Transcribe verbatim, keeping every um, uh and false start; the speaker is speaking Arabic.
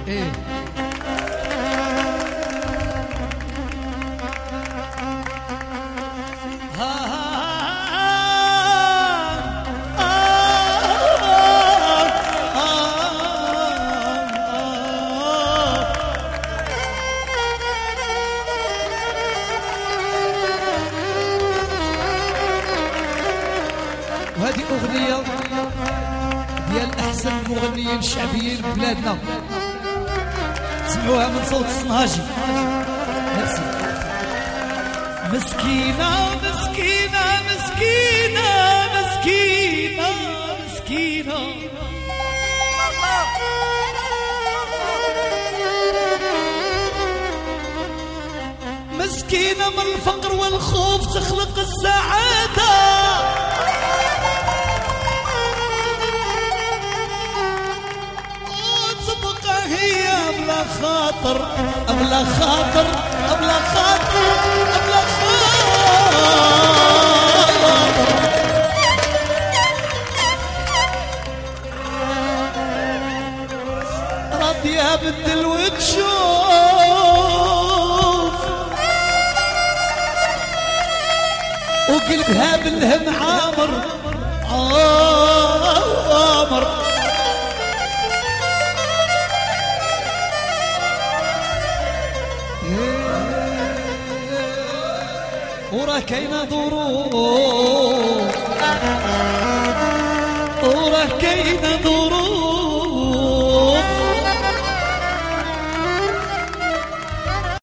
ايه وهذه أغنية ديال أحسن المغنيين الشعبيين ببلادنا، سمعوها من صوت الصنهاجي. مسكينة مسكينة مسكينة مسكينة مسكينة مسكينة من الفقر والخوف تخلق السعادة، وتبقى هي بلا خاطر بلا خاطر بلا خاطر بلا خاطر راضية بدل وتشوف وقلبها بالهم عامر عامر. وراه كاينه ظروف وراه كاينه ظروف